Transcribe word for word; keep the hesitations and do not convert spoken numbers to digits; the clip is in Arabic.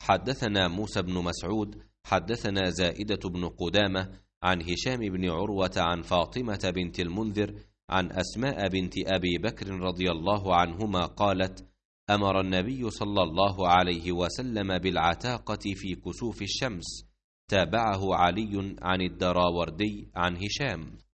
حدثنا موسى بن مسعود حدثنا زائدة بن قدامة عن هشام بن عروة عن فاطمة بنت المنذر عن أسماء بنت أبي بكر رضي الله عنهما قالت: أمر النبي صلى الله عليه وسلم بالعتاقة في كسوف الشمس. تابعه علي عن الدراوردي عن هشام.